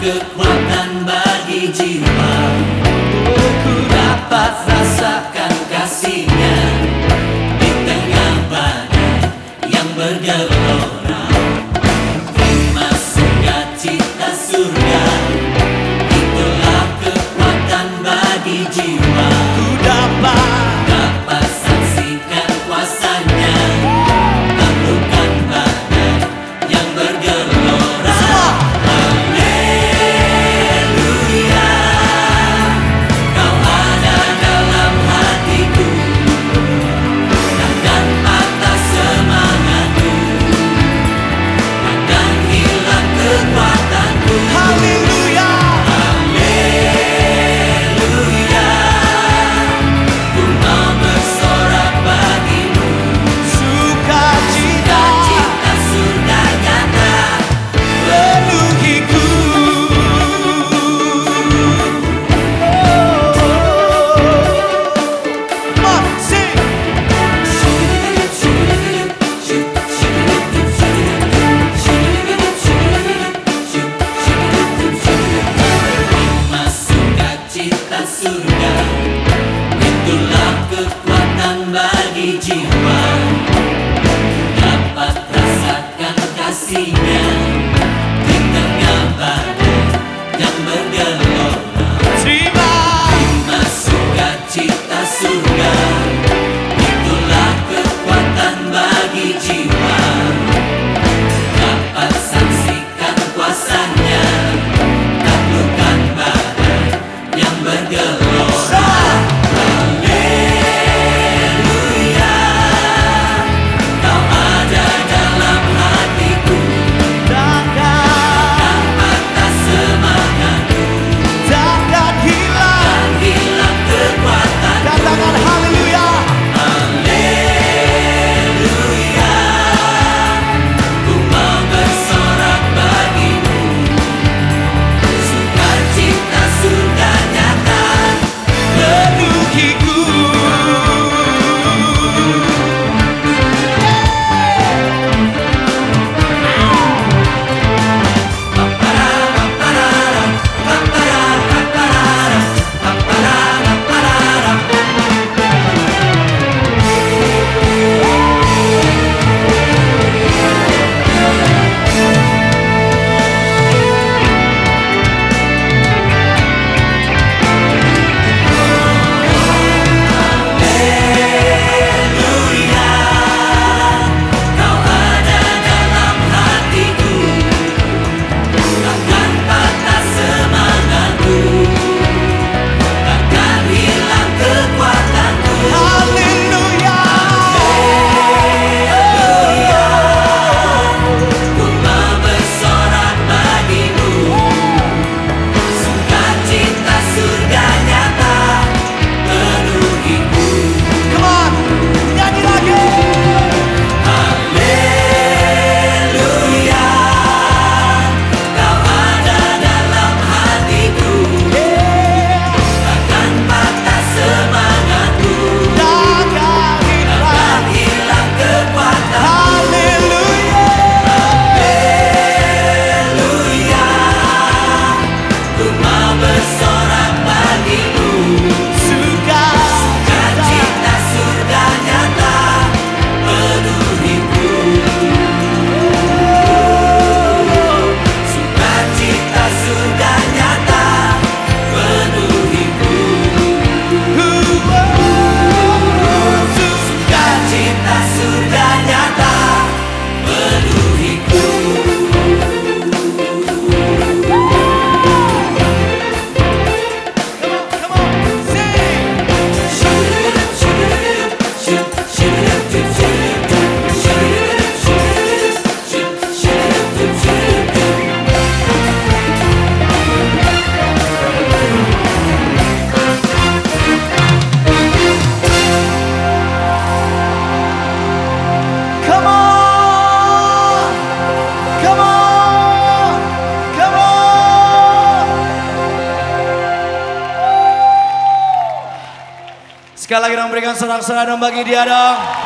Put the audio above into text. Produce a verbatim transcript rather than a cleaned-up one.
kekuatan bagi jiwa. Oh, ku dapat rasakan kasih-Nya di tengah badai yang bergelora. Terima sukacita surga, itulah kekuatan bagi jiwa. Ku dapat dapat saksikan kuasa-Nya, taklukkan badai yang bergelora. Haleluya, Kau ada dalam hatiku, takkan patah semangatku, takkan hilang kekuatanku. Haleluya, haleluya, ku mau bersorak bagimu. Sukacita, cita surga nyata penuhiku. Terima sukacita surga, itulah kekuatan bagi jiwa. Dapat rasakan kasih-Nya di tengah badai yang bergelora. Terima sukacita surga, itulah kekuatan bagi jiwa. Dapat saksikan kuasa-Nya, taklukkan badai yang bergelora. Haleluya, Kau ada dalam hatiku, takkan patah semangatku, takkan hilang hilang kekuatanku. Katakan haleluya, haleluya, ku mau bersorak bagimu. Sukacita surga nyata penuhiku. Kau ada dalam hatiku, takkan patah semangatku, takkan hilang kekuatanku. Haleluya, haleluya, ku mau bersorak bagimu. Sukacita surga nyata penuhiku. Come on, nyanyi lagi. Haleluya, Kau ada dalam hatiku, takkan patah semangatku, takkan hilang kekuatan. Haleluya, haleluya, ku mau bersorak bagimu. Sukacita surga nyata penuhiku. Sukacita surga nyata penuhiku. Sukacita surga nyata penuhiku. Come on, come on, come on. Sekali lagi dong berikan sorak-sorai dong bagi dia dong.